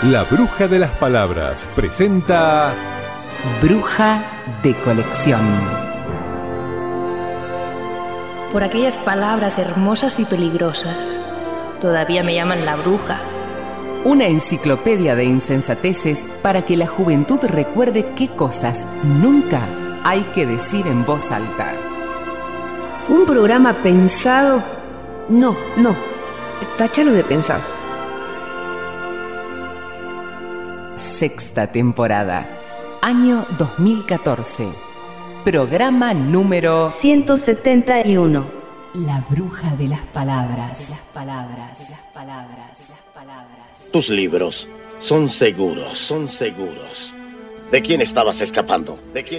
La Bruja de las Palabras presenta Bruja de Colección. Por aquellas palabras hermosas y peligrosas, todavía me llaman la bruja. Una enciclopedia de insensateces para que la juventud recuerde qué cosas nunca hay que decir en voz alta. Un programa pensado... No, táchalo de pensado. Sexta temporada, año 2014. Programa número 171. La Bruja de las Palabras. Tus libros son seguros. ¿De quién estabas escapando?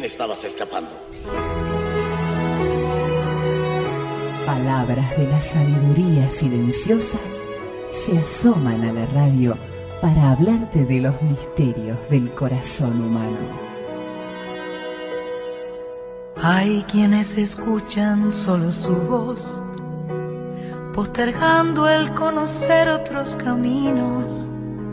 Palabras de la sabiduría silenciosas se asoman a la radio para hablarte de los misterios del corazón humano. Hay quienes escuchan solo su voz, postergando el conocer otros caminos,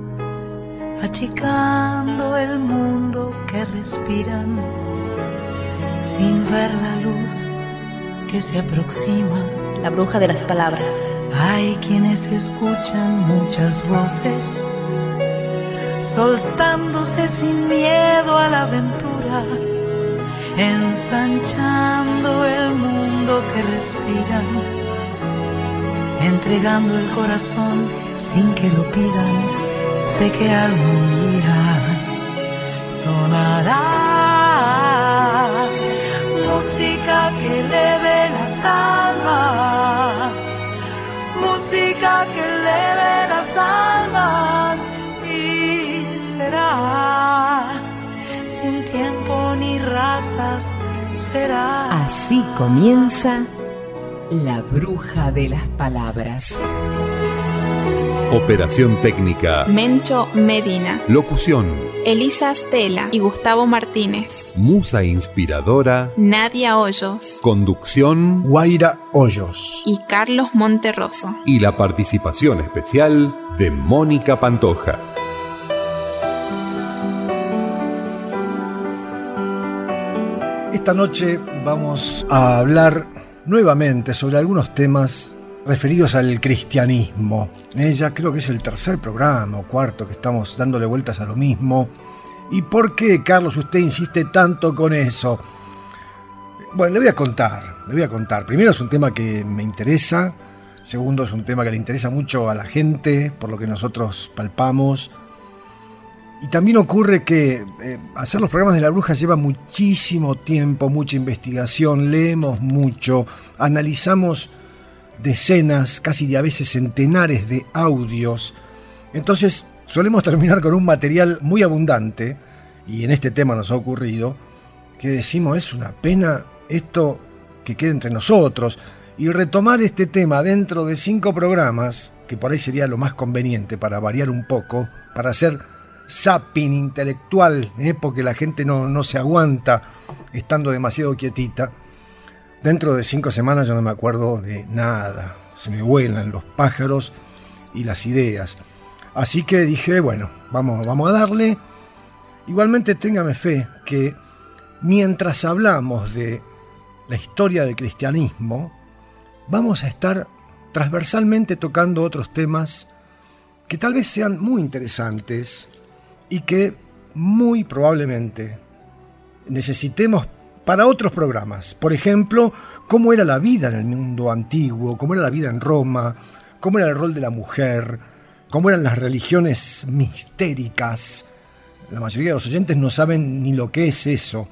achicando el mundo que respiran, sin ver la luz que se aproxima. La bruja de las palabras. Hay quienes escuchan muchas voces, soltándose sin miedo a la aventura, ensanchando el mundo que respiran, entregando el corazón sin que lo pidan. Sé que algún día sonará música que eleve las almas, música que eleve las almas, y será sin tiempo ni razas, será. Así comienza La Bruja de las Palabras. Operación técnica Mencho Medina. Locución Elisa Stella y Gustavo Martínez. Musa inspiradora Nadia Hoyos. Conducción Guaira Hoyos Y Carlos Monterroso. y la participación especial de Mónica Pantoja. Esta noche vamos a hablar nuevamente sobre algunos temas referidos al cristianismo. Ya creo que es el tercer programa o cuarto que estamos dándole vueltas a lo mismo. ¿Y por qué, Carlos, usted insiste tanto con eso? Bueno, le voy a contar. Primero, es un tema que me interesa. Segundo, es un tema que le interesa mucho a la gente, por lo que nosotros palpamos. Y también ocurre que hacer los programas de La Bruja lleva muchísimo tiempo, mucha investigación, leemos mucho, analizamos decenas, casi a veces centenares de audios. Entonces solemos terminar con un material muy abundante, y en este tema nos ha ocurrido, que decimos, es una pena esto que quede entre nosotros, y retomar este tema dentro de 5 programas, que por ahí sería lo más conveniente para variar un poco, para hacer zapping intelectual, porque la gente no se aguanta estando demasiado quietita. Dentro de 5 semanas yo no me acuerdo de nada, se me vuelan los pájaros y las ideas. Así que dije, bueno, vamos a darle. Igualmente téngame fe que mientras hablamos de la historia del cristianismo, vamos a estar transversalmente tocando otros temas que tal vez sean muy interesantes y que muy probablemente necesitemos para otros programas. Por ejemplo, cómo era la vida en el mundo antiguo, cómo era la vida en Roma, cómo era el rol de la mujer, cómo eran las religiones mistéricas. La mayoría de los oyentes no saben ni lo que es eso.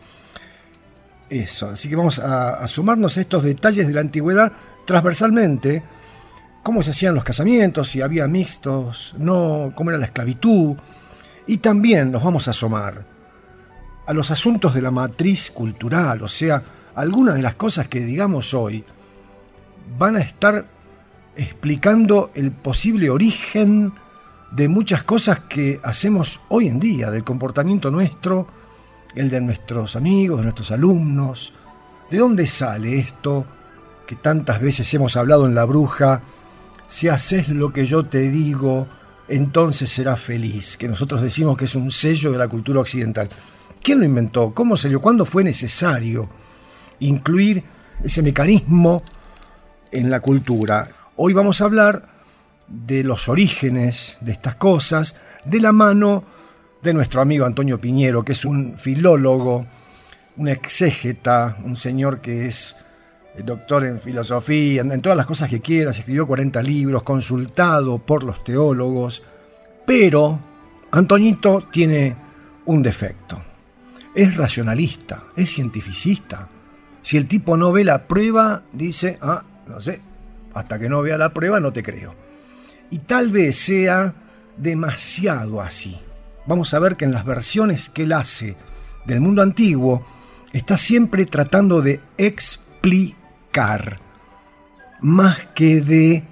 Así que vamos a sumarnos a estos detalles de la antigüedad transversalmente. Cómo se hacían los casamientos, si había mixtos, no, cómo era la esclavitud. Y también nos vamos a asomar a los asuntos de la matriz cultural, o sea, algunas de las cosas que digamos hoy van a estar explicando el posible origen de muchas cosas que hacemos hoy en día, del comportamiento nuestro, el de nuestros amigos, de nuestros alumnos. ¿De dónde sale esto que tantas veces hemos hablado en La Bruja? Si haces lo que yo te digo, entonces será feliz, que nosotros decimos que es un sello de la cultura occidental. ¿Quién lo inventó? ¿Cómo salió? ¿Cuándo fue necesario incluir ese mecanismo en la cultura? Hoy vamos a hablar de los orígenes de estas cosas, de la mano de nuestro amigo Antonio Piñero, que es un filólogo, un exégeta, un señor que es doctor en filosofía, en todas las cosas que quieras, escribió 40 libros, consultado por los teólogos, pero Antoñito tiene un defecto. Es racionalista, es cientificista. Si el tipo no ve la prueba, dice, no sé, hasta que no vea la prueba no te creo. Y tal vez sea demasiado así. Vamos a ver que en las versiones que él hace del mundo antiguo, está siempre tratando de explicar, más que de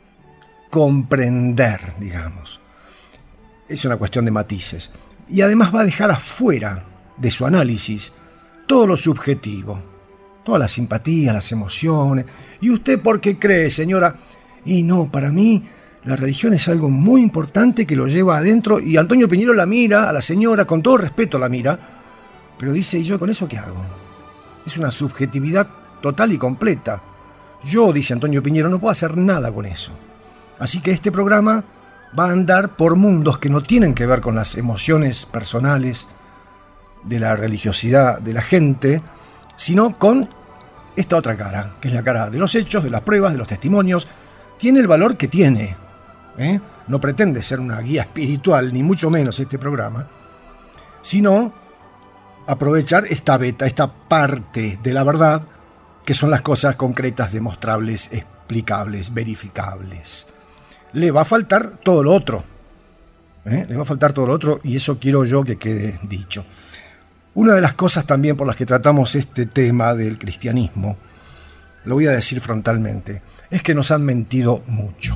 comprender, digamos. Es una cuestión de matices. Y además va a dejar afuera de su análisis todo lo subjetivo, todas las simpatías, las emociones. ¿Y usted por qué cree, señora? Y no, para mí la religión es algo muy importante que lo lleva adentro. Y Antonio Piñero la mira a la señora, con todo respeto la mira, pero dice, ¿y yo con eso qué hago? Es una subjetividad total y completa. Yo, dice Antonio Piñero, no puedo hacer nada con eso. Así que este programa va a andar por mundos que no tienen que ver con las emociones personales de la religiosidad de la gente, sino con esta otra cara, que es la cara de los hechos, de las pruebas, de los testimonios. Tiene el valor que tiene, No pretende ser una guía espiritual, ni mucho menos este programa, sino aprovechar esta beta, esta parte de la verdad, que son las cosas concretas, demostrables, explicables, verificables. Le va a faltar todo lo otro, le va a faltar todo lo otro, y eso quiero yo que quede dicho. Una de las cosas también por las que tratamos este tema del cristianismo, lo voy a decir frontalmente, es que nos han mentido mucho.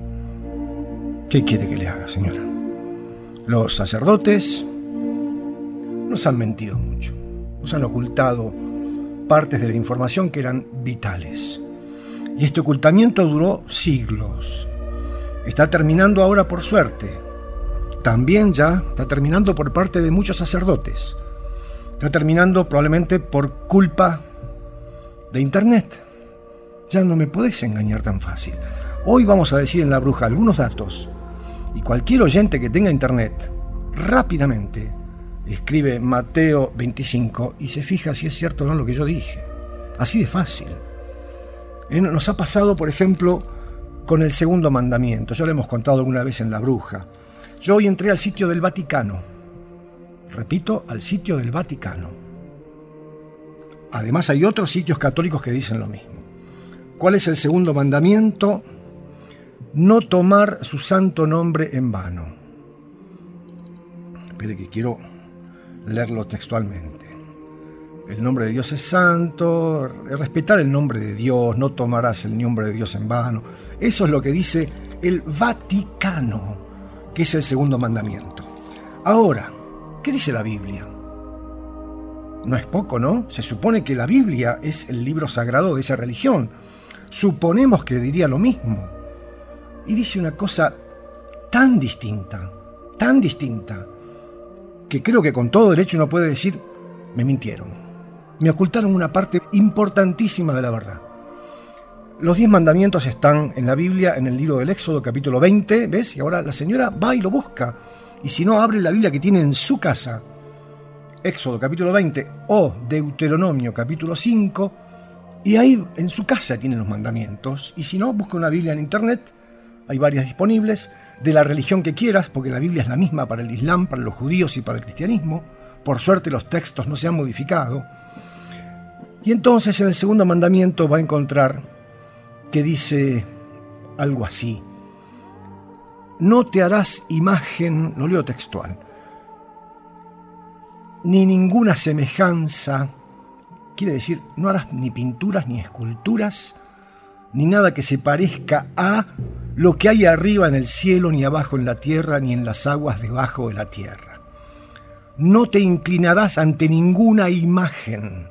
¿Qué quiere que le haga, señora? Los sacerdotes nos han mentido mucho, nos han ocultado partes de la información que eran vitales. Y este ocultamiento duró siglos. Está terminando ahora por suerte. También ya está terminando por parte de muchos sacerdotes. Está terminando probablemente por culpa de Internet. Ya no me podés engañar tan fácil. Hoy vamos a decir en La Bruja algunos datos, y cualquier oyente que tenga Internet rápidamente escribe Mateo 25 y se fija si es cierto o no lo que yo dije. Así de fácil. Nos ha pasado, por ejemplo, con el segundo mandamiento. Ya lo hemos contado alguna vez en La Bruja. Yo hoy entré al sitio del Vaticano. Repito, al sitio del Vaticano. Además hay otros sitios católicos que dicen lo mismo. ¿Cuál es el segundo mandamiento? No tomar su santo nombre en vano. Espere que quiero leerlo textualmente. El nombre de Dios es santo, respetar el nombre de Dios, no tomarás el nombre de Dios en vano. Eso es lo que dice el Vaticano, que es el segundo mandamiento. Ahora, ¿qué dice la Biblia? No es poco, ¿no? Se supone que la Biblia es el libro sagrado de esa religión. Suponemos que diría lo mismo. Y dice una cosa tan distinta, que creo que con todo derecho uno puede decir, me mintieron. Me ocultaron una parte importantísima de la verdad. Los 10 mandamientos están en la Biblia, en el libro del Éxodo, capítulo 20, ¿ves? Y ahora la señora va y lo busca. Y si no, abre la Biblia que tiene en su casa, Éxodo, capítulo 20, o Deuteronomio, capítulo 5, y ahí en su casa tienen los mandamientos. Y si no, busca una Biblia en Internet, hay varias disponibles, de la religión que quieras, porque la Biblia es la misma para el Islam, para los judíos y para el cristianismo. Por suerte los textos no se han modificado. Y entonces en el segundo mandamiento va a encontrar que dice algo así. No te harás imagen, lo leo textual, ni ninguna semejanza, quiere decir, no harás ni pinturas, ni esculturas, ni nada que se parezca a lo que hay arriba en el cielo, ni abajo en la tierra, ni en las aguas debajo de la tierra. No te inclinarás ante ninguna imagen,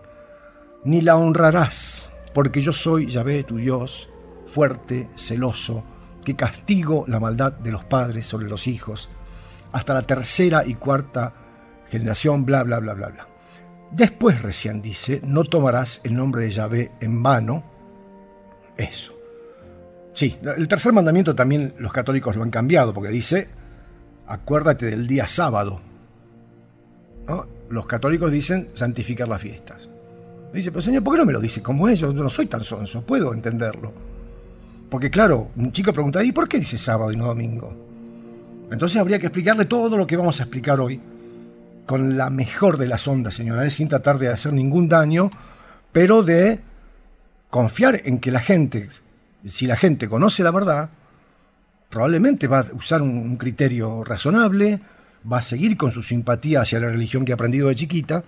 ni la honrarás, porque yo soy Yahvé tu Dios, fuerte, celoso, que castigo la maldad de los padres sobre los hijos, hasta la tercera y cuarta generación, bla, bla, bla, bla, bla. Después recién dice, no tomarás el nombre de Yahvé en vano. Eso. Sí, el tercer mandamiento también los católicos lo han cambiado, porque dice, acuérdate del día sábado, ¿no? Los católicos dicen santificar las fiestas. Dice, pero señor, ¿por qué no me lo dice como ellos? Yo no soy tan sonso, puedo entenderlo. Porque claro, un chico pregunta, ¿y por qué dice sábado y no domingo? Entonces habría que explicarle todo lo que vamos a explicar hoy, con la mejor de las ondas, señora, sin tratar de hacer ningún daño, pero de confiar en que la gente, si la gente conoce la verdad, probablemente va a usar un criterio razonable, va a seguir con su simpatía hacia la religión que ha aprendido de chiquita.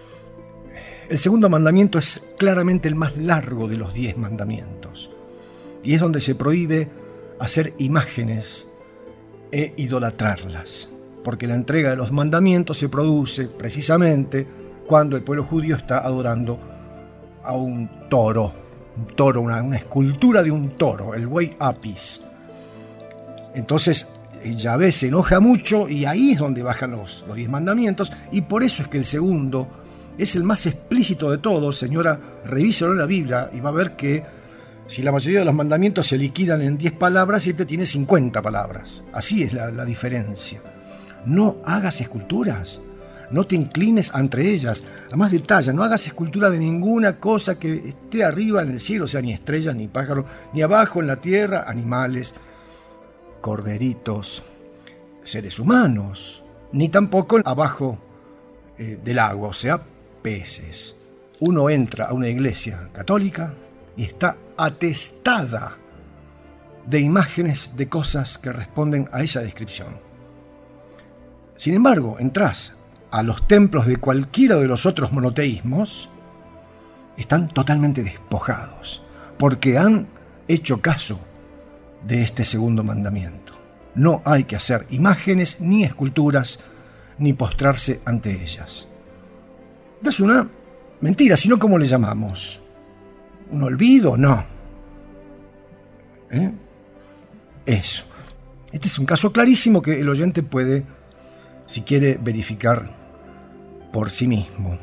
El segundo mandamiento es claramente el más largo de los 10 mandamientos, y es donde se prohíbe hacer imágenes e idolatrarlas, porque la entrega de los mandamientos se produce precisamente cuando el pueblo judío está adorando a un toro, una escultura de un toro, el buey Apis. Entonces Yahvé se enoja mucho y ahí es donde bajan los 10 mandamientos, y por eso es que el segundo es el más explícito de todos. Señora, revíselo en la Biblia y va a ver que si la mayoría de los mandamientos se liquidan en 10 palabras, este tiene 50 palabras. Así es la diferencia. No hagas esculturas, no te inclines ante ellas. Además detalla, no hagas escultura de ninguna cosa que esté arriba en el cielo, o sea, ni estrellas, ni pájaros, ni abajo en la tierra, animales, corderitos, seres humanos, ni tampoco abajo del agua, o sea, peces. Uno entra a una iglesia católica y está atestada de imágenes de cosas que responden a esa descripción. Sin embargo, entras a los templos de cualquiera de los otros monoteísmos, están totalmente despojados, porque han hecho caso de este segundo mandamiento. No hay que hacer imágenes ni esculturas, ni postrarse ante ellas. Es una mentira, sino ¿cómo le llamamos? ¿Un olvido? No. Eso. Este es un caso clarísimo que el oyente puede, si quiere, verificar por sí mismo.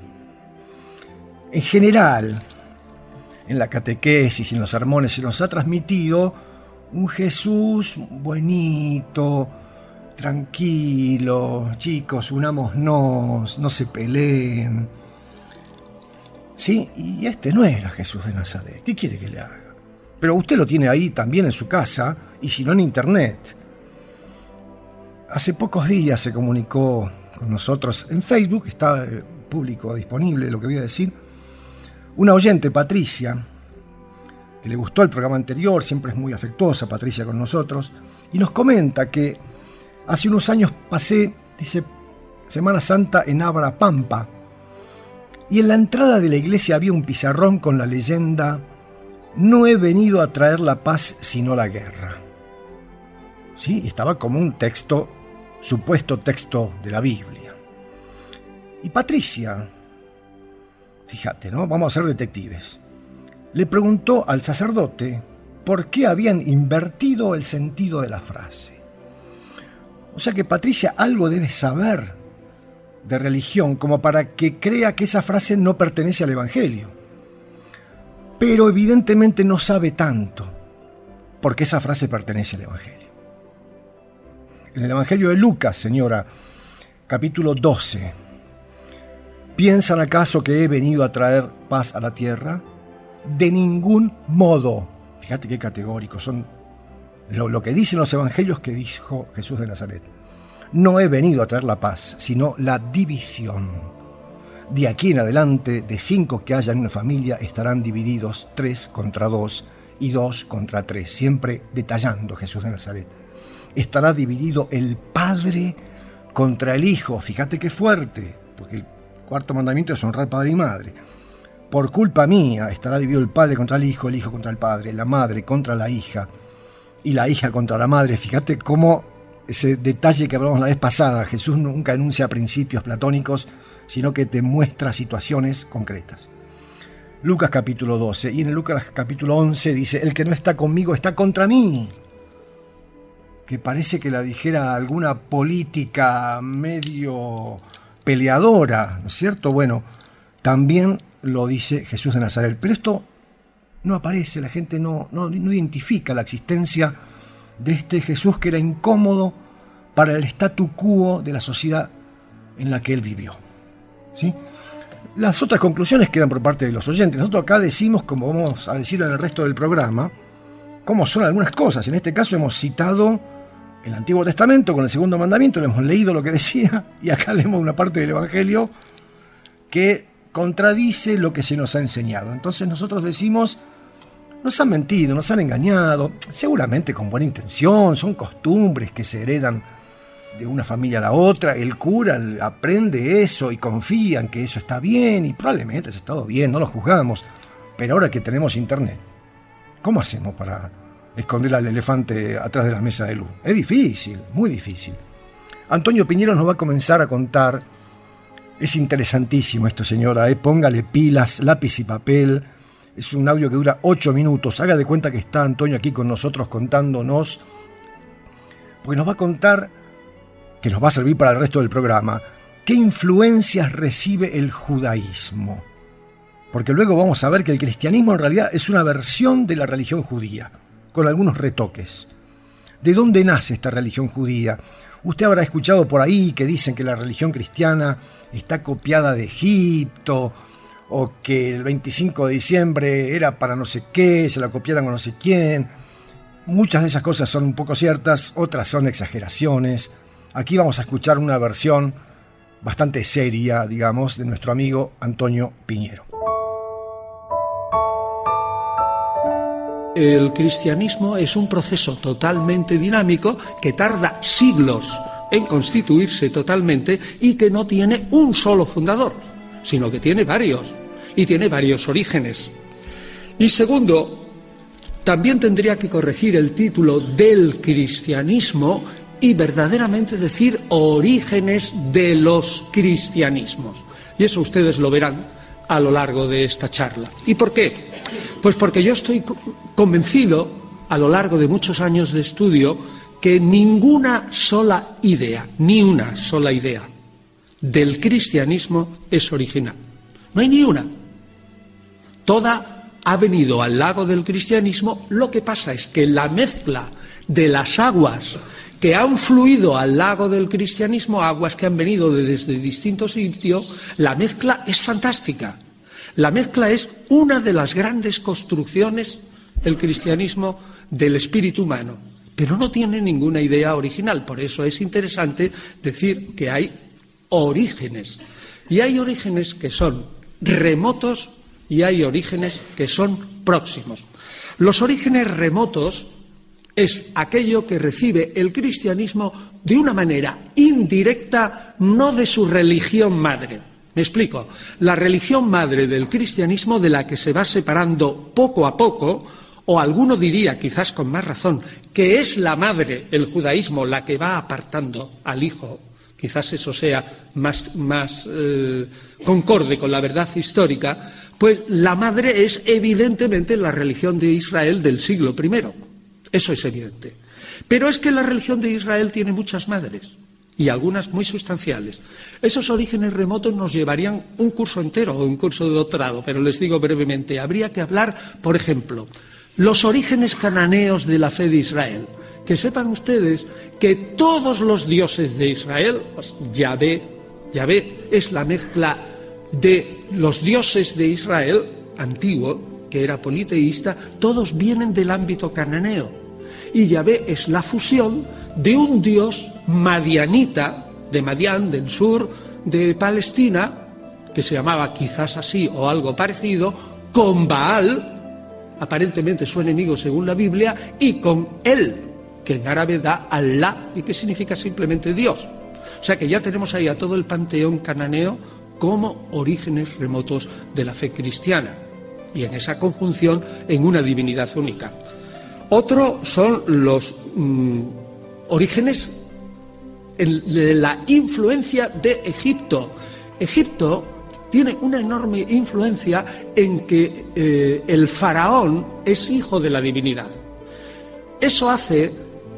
En general, en la catequesis y en los sermones se nos ha transmitido un Jesús buenito, tranquilo, chicos, unámonos, no se peleen. Sí, y este no era Jesús de Nazaret. ¿Qué quiere que le haga? Pero usted lo tiene ahí también en su casa, y si no en internet. Hace pocos días se comunicó con nosotros en Facebook, está público disponible lo que voy a decir, una oyente, Patricia, que le gustó el programa anterior, siempre es muy afectuosa Patricia con nosotros, y nos comenta que hace unos años pasé, dice, Semana Santa en Abra Pampa, y en la entrada de la iglesia había un pizarrón con la leyenda: no he venido a traer la paz sino la guerra. Sí, estaba como un texto, supuesto texto de la Biblia. Y Patricia, fíjate, ¿no? Vamos a ser detectives. Le preguntó al sacerdote por qué habían invertido el sentido de la frase. O sea que Patricia algo debe saber de religión como para que crea que esa frase no pertenece al Evangelio. Pero evidentemente no sabe tanto, porque esa frase pertenece al Evangelio. En el Evangelio de Lucas, señora, capítulo 12, ¿piensan acaso que he venido a traer paz a la tierra? De ningún modo. Fíjate qué categóricos son lo que dicen los evangelios que dijo Jesús de Nazaret. No he venido a traer la paz, sino la división. De aquí en adelante, de 5 que haya en una familia, estarán divididos 3 contra 2 y 2 contra 3. Siempre detallando Jesús de Nazaret. Estará dividido el padre contra el hijo. Fíjate qué fuerte, porque el cuarto mandamiento es honrar padre y madre. Por culpa mía estará dividido el padre contra el hijo contra el padre, la madre contra la hija y la hija contra la madre. Fíjate cómo ese detalle que hablamos la vez pasada, Jesús nunca enuncia principios platónicos, sino que te muestra situaciones concretas. Lucas capítulo 12, y en el Lucas capítulo 11 dice: el que no está conmigo está contra mí. que parece que la dijera alguna política medio peleadora, ¿no es cierto? Bueno, también lo dice Jesús de Nazaret, pero esto no aparece, la gente no identifica la existencia de este Jesús que era incómodo para el statu quo de la sociedad en la que él vivió, ¿sí? Las otras conclusiones quedan por parte de los oyentes. Nosotros acá decimos, como vamos a decir en el resto del programa, cómo son algunas cosas. En este caso hemos citado el Antiguo Testamento con el segundo mandamiento, le hemos leído lo que decía, y acá leemos una parte del Evangelio que contradice lo que se nos ha enseñado. Entonces nosotros decimos, nos han mentido, nos han engañado, seguramente con buena intención, son costumbres que se heredan de una familia a la otra, el cura aprende eso y confía en que eso está bien, y probablemente ha estado bien, no lo juzgamos, pero ahora que tenemos internet, ¿cómo hacemos para esconder al elefante atrás de la mesa de luz? Es difícil, muy difícil. Antonio Piñero nos va a comenzar a contar, es interesantísimo esto, señora, póngale pilas, lápiz y papel. Es un audio que dura 8 minutos. Haga de cuenta que está Antonio aquí con nosotros contándonos, porque nos va a contar, que nos va a servir para el resto del programa, qué influencias recibe el judaísmo. Porque luego vamos a ver que el cristianismo en realidad es una versión de la religión judía, con algunos retoques. ¿De dónde nace esta religión judía? Usted habrá escuchado por ahí que dicen que la religión cristiana está copiada de Egipto, o que el 25 de diciembre era para no sé qué, se la copiaron a no sé quién. Muchas de esas cosas son un poco ciertas, otras son exageraciones. Aquí vamos a escuchar una versión bastante seria, digamos, de nuestro amigo Antonio Piñero. El cristianismo es un proceso totalmente dinámico que tarda siglos en constituirse totalmente y que no tiene un solo fundador, sino que tiene varios, y tiene varios orígenes. Y segundo, también tendría que corregir el título del cristianismo y verdaderamente decir orígenes de los cristianismos. Y eso ustedes lo verán a lo largo de esta charla. ¿Y por qué? Pues porque yo estoy convencido, a lo largo de muchos años de estudio, que ninguna sola idea, ni una sola idea del cristianismo es original. No hay ni una. Toda ha venido al lago del cristianismo. Lo que pasa es que la mezcla de las aguas que han fluido al lago del cristianismo, aguas que han venido desde distintos sitios, la mezcla es fantástica. La mezcla es una de las grandes construcciones del cristianismo del espíritu humano, pero no tiene ninguna idea original. Por eso es interesante decir que hay orígenes. Y hay orígenes que son remotos y hay orígenes que son próximos. Los orígenes remotos es aquello que recibe el cristianismo de una manera indirecta, no de su religión madre. Me explico. La religión madre del cristianismo, de la que se va separando poco a poco, o alguno diría, quizás con más razón, que es la madre, el judaísmo, la que va apartando al hijo. Quizás eso sea más concorde con la verdad histórica, pues la madre es evidentemente la religión de Israel del siglo I. Eso es evidente. Pero es que la religión de Israel tiene muchas madres, y algunas muy sustanciales. Esos orígenes remotos nos llevarían un curso entero o un curso de doctorado, pero les digo brevemente, habría que hablar, por ejemplo, los orígenes cananeos de la fe de Israel. Que sepan ustedes que todos los dioses de Israel, pues Yahvé es la mezcla de los dioses de Israel antiguo, que era politeísta, todos vienen del ámbito cananeo. Y Yahvé es la fusión de un dios madianita, de Madián, del sur de Palestina, que se llamaba quizás así o algo parecido, con Baal, aparentemente su enemigo según la Biblia, y con él, que en árabe da Allah, y que significa simplemente Dios. O sea que ya tenemos ahí a todo el panteón cananeo como orígenes remotos de la fe cristiana, y en esa conjunción en una divinidad única. Otro son los orígenes de la influencia de Egipto. Egipto tiene una enorme influencia en que el faraón es hijo de la divinidad. Eso hace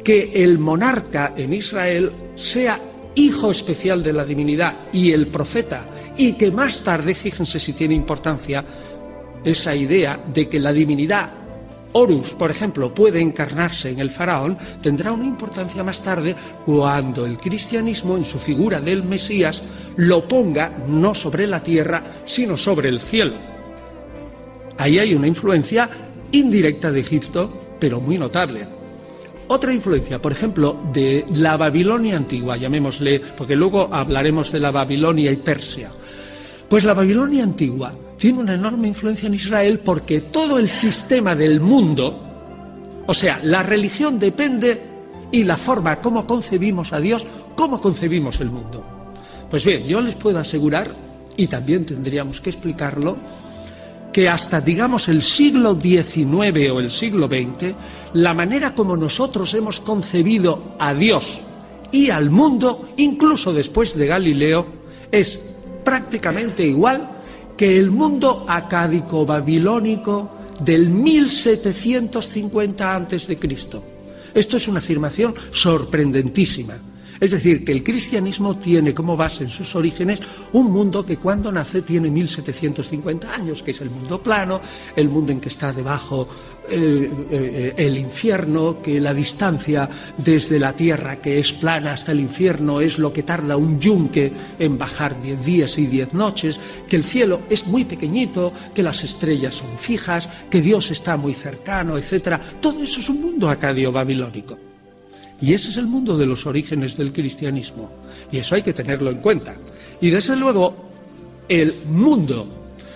que el monarca en Israel sea hijo especial de la divinidad y el profeta, y que más tarde, fíjense si tiene importancia esa idea de que la divinidad Horus, por ejemplo, puede encarnarse en el faraón, tendrá una importancia más tarde cuando el cristianismo, en su figura del Mesías, lo ponga no sobre la tierra, sino sobre el cielo. Ahí hay una influencia indirecta de Egipto, pero muy notable. Otra influencia, por ejemplo, de la Babilonia antigua, llamémosle, porque luego hablaremos de la Babilonia y Persia. Pues la Babilonia antigua tiene una enorme influencia en Israel porque todo el sistema del mundo, o sea, la religión depende y la forma como concebimos a Dios, cómo concebimos el mundo. Pues bien, yo les puedo asegurar, y también tendríamos que explicarlo, que hasta, digamos, el siglo XIX o el siglo XX, la manera como nosotros hemos concebido a Dios y al mundo, incluso después de Galileo, es prácticamente igual que el mundo acádico-babilónico del 1750 a.C. Esto es una afirmación sorprendentísima. Es decir, que el cristianismo tiene como base en sus orígenes un mundo que cuando nace tiene 1750 años, que es el mundo plano, el mundo en que está debajo el infierno, que la distancia desde la tierra, que es plana, hasta el infierno es lo que tarda un yunque en bajar 10 días y 10 noches, que el cielo es muy pequeñito, que las estrellas son fijas, que Dios está muy cercano, etc. Todo eso es un mundo acadio-babilónico. Y ese es el mundo de los orígenes del cristianismo. Y eso hay que tenerlo en cuenta. Y desde luego, el mundo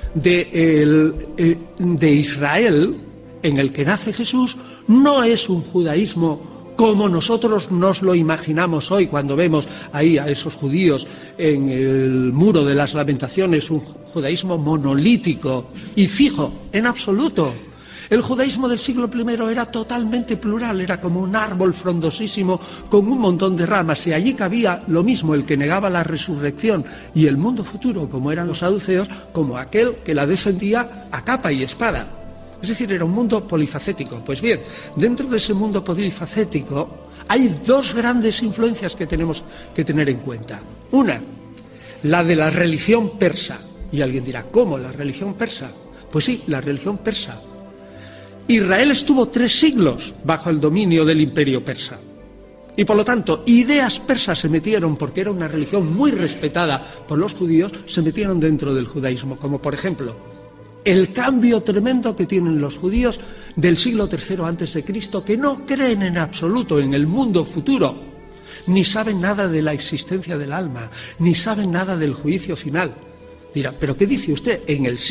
de Israel, en el que nace Jesús, no es un judaísmo como nosotros nos lo imaginamos hoy cuando vemos ahí a esos judíos en el Muro de las Lamentaciones, un judaísmo monolítico y fijo, en absoluto. El judaísmo del siglo I era totalmente plural, era como un árbol frondosísimo con un montón de ramas, y allí cabía lo mismo el que negaba la resurrección y el mundo futuro, como eran los saduceos, como aquel que la defendía a capa y espada. Es decir, era un mundo polifacético. Pues bien, dentro de ese mundo polifacético hay dos grandes influencias que tenemos que tener en cuenta. Una, la de la religión persa. Y alguien dirá, ¿cómo la religión persa? Pues sí, la religión persa. Israel estuvo 3 siglos bajo el dominio del imperio persa. Y por lo tanto, ideas persas se metieron, porque era una religión muy respetada por los judíos, se metieron dentro del judaísmo, como por ejemplo, el cambio tremendo que tienen los judíos del siglo III a.C., que no creen en absoluto en el mundo futuro, ni saben nada de la existencia del alma, ni saben nada del juicio final. Dirá, ¿pero qué dice usted? En el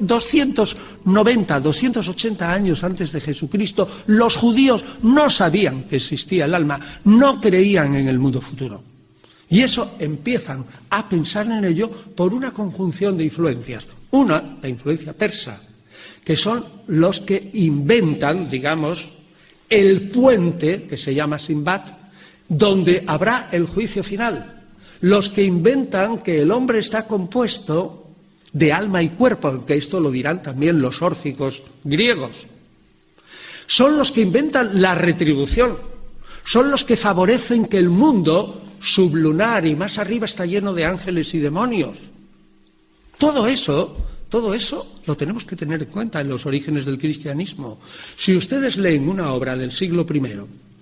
290, 280 años antes de Jesucristo, los judíos no sabían que existía el alma, no creían en el mundo futuro. Y eso empiezan a pensar en ello por una conjunción de influencias. Una, la influencia persa, que son los que inventan, digamos, el puente, que se llama Simbad, donde habrá el juicio final. Los que inventan que el hombre está compuesto de alma y cuerpo, aunque esto lo dirán también los órficos griegos. Son los que inventan la retribución, son los que favorecen que el mundo sublunar y más arriba está lleno de ángeles y demonios. Todo eso lo tenemos que tener en cuenta en los orígenes del cristianismo. Si ustedes leen una obra del siglo I,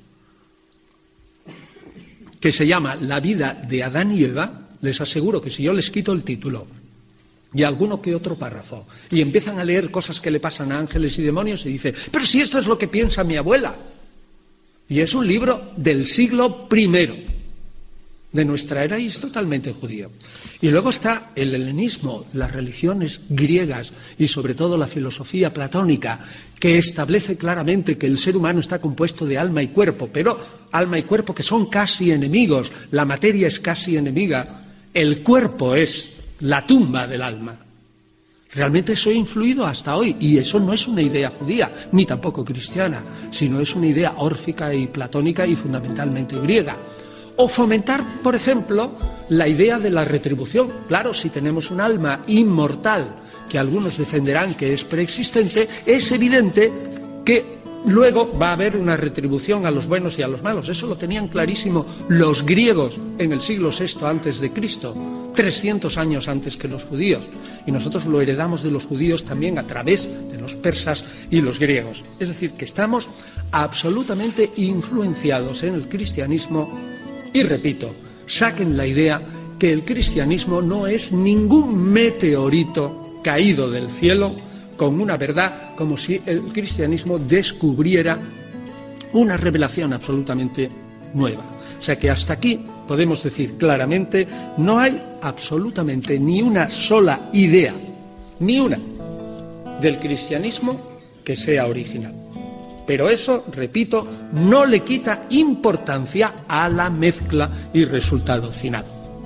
que se llama La vida de Adán y Eva, les aseguro que si yo les quito el título y alguno que otro párrafo y empiezan a leer cosas que le pasan a ángeles y demonios, y dice, pero si esto es lo que piensa mi abuela. Y es un libro del siglo I de nuestra era y es totalmente judío. Y luego está el helenismo, las religiones griegas y sobre todo la filosofía platónica, que establece claramente que el ser humano está compuesto de alma y cuerpo, pero alma y cuerpo que son casi enemigos, la materia es casi enemiga, el cuerpo es la tumba del alma. Realmente eso ha influido hasta hoy, y eso no es una idea judía, ni tampoco cristiana, sino es una idea órfica y platónica y fundamentalmente griega. O fomentar, por ejemplo, la idea de la retribución. Claro, si tenemos un alma inmortal, que algunos defenderán que es preexistente, es evidente que luego va a haber una retribución a los buenos y a los malos. Eso lo tenían clarísimo los griegos en el siglo VI antes de Cristo, 300 años antes que los judíos. Y nosotros lo heredamos de los judíos también a través de los persas y los griegos. Es decir, que estamos absolutamente influenciados en el cristianismo. Y repito, saquen la idea que el cristianismo no es ningún meteorito caído del cielo con una verdad, como si el cristianismo descubriera una revelación absolutamente nueva. O sea que hasta aquí podemos decir claramente, no hay absolutamente ni una sola idea, ni una, del cristianismo que sea original. Pero eso, repito, no le quita importancia a la mezcla y resultado final.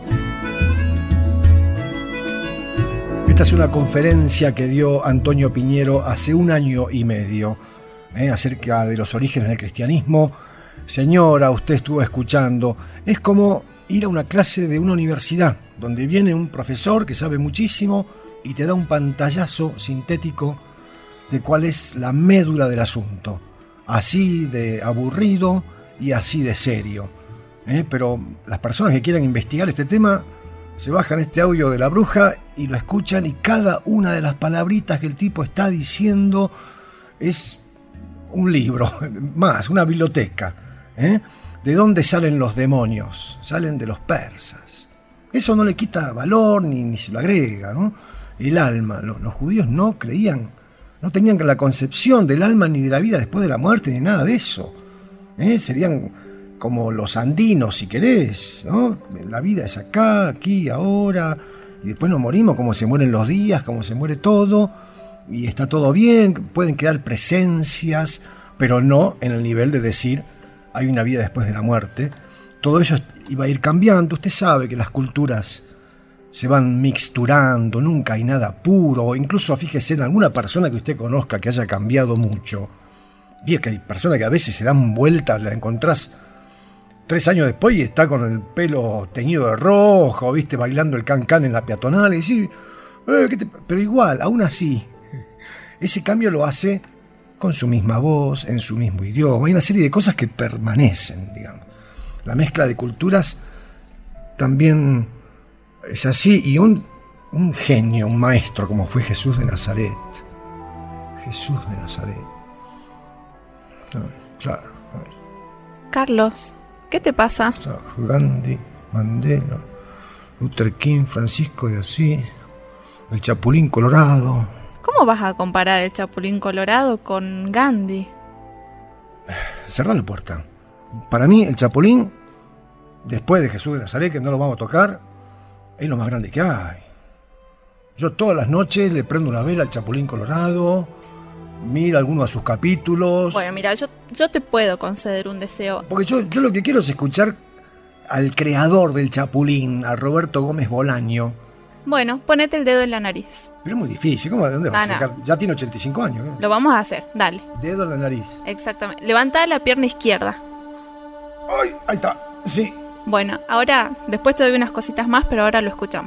Esta es una conferencia que dio Antonio Piñero hace 1 año y medio acerca de los orígenes del cristianismo. Señora, usted estuvo escuchando. Es como ir a una clase de una universidad, donde viene un profesor que sabe muchísimo y te da un pantallazo sintético de cuál es la médula del asunto. Así de aburrido y así de serio. Pero las personas que quieran investigar este tema se bajan este audio de La Bruja y lo escuchan, y cada una de las palabritas que el tipo está diciendo es un libro, más, una biblioteca. ¿De dónde salen los demonios? Salen de los persas. Eso no le quita valor ni se lo agrega, ¿no? El alma, los judíos no creían, no tenían la concepción del alma ni de la vida después de la muerte ni nada de eso. Serían como los andinos, si querés, ¿no? La vida es acá, aquí, ahora, y después nos morimos, como se mueren los días, como se muere todo, y está todo bien, pueden quedar presencias, pero no en el nivel de decir hay una vida después de la muerte. Todo eso iba a ir cambiando. Usted sabe que las culturas se van mixturando, nunca hay nada puro. Incluso fíjese en alguna persona que usted conozca que haya cambiado mucho. Y es que hay personas que a veces se dan vueltas, la encontrás 3 años después y está con el pelo teñido de rojo, ¿viste? Bailando el can-can en la peatonal y decir, pero igual, aún así, ese cambio lo hace con su misma voz, en su mismo idioma. Hay una serie de cosas que permanecen, digamos. La mezcla de culturas también es así. Y un genio, un maestro como fue Jesús de Nazaret. Jesús de Nazaret. Claro. Carlos, ¿qué te pasa? Gandhi, Mandela, Luther King, Francisco de Asís, el Chapulín Colorado. ¿Cómo vas a comparar el Chapulín Colorado con Gandhi? Cerrá la puerta. Para mí, el Chapulín, después de Jesús de Nazaret, que no lo vamos a tocar, es lo más grande que hay. Yo todas las noches le prendo una vela al Chapulín Colorado, miro algunos de sus capítulos. Bueno, mira, yo te puedo conceder un deseo. Porque yo lo que quiero es escuchar al creador del Chapulín, a Roberto Gómez Bolaño. Bueno, ponete el dedo en la nariz. Pero es muy difícil, ¿cómo? ¿De dónde vas a sacar? Ya tiene 85 años, ¿no? Lo vamos a hacer, dale. Dedo en la nariz. Exactamente. Levanta la pierna izquierda. ¡Ay! Ahí está, sí. Bueno, ahora, después te doy unas cositas más, pero ahora lo escuchamos.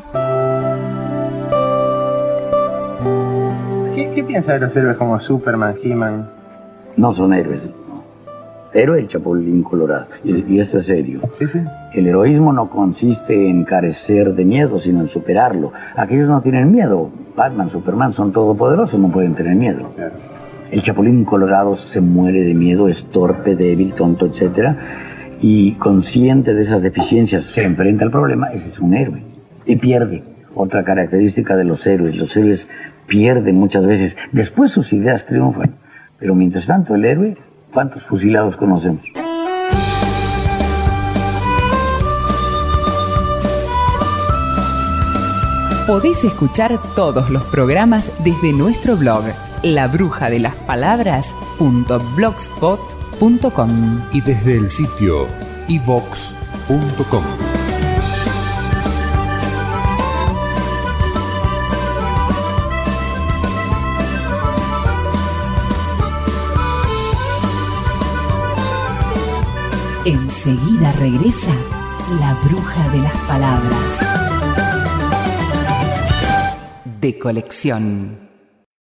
¿Qué piensa de los héroes como Superman, He-Man? No son héroes. Héroe el Chapulín Colorado. Y esto es serio. Sí. El heroísmo no consiste en carecer de miedo, sino en superarlo. Aquellos no tienen miedo. Batman, Superman son todopoderosos, no pueden tener miedo. Claro. El Chapulín Colorado se muere de miedo, es torpe, débil, tonto, etc. Y consciente de esas deficiencias, se enfrenta al problema. Ese es un héroe. Y pierde. Otra característica de los héroes. Los héroes pierden muchas veces. Después sus ideas triunfan. Pero mientras tanto el héroe, ¿cuántos fusilados conocemos? Podés escuchar todos los programas desde nuestro blog labrujadelaspalabras.blogspot.com y desde el sitio ivox.com. Enseguida regresa La Bruja de las Palabras. De colección.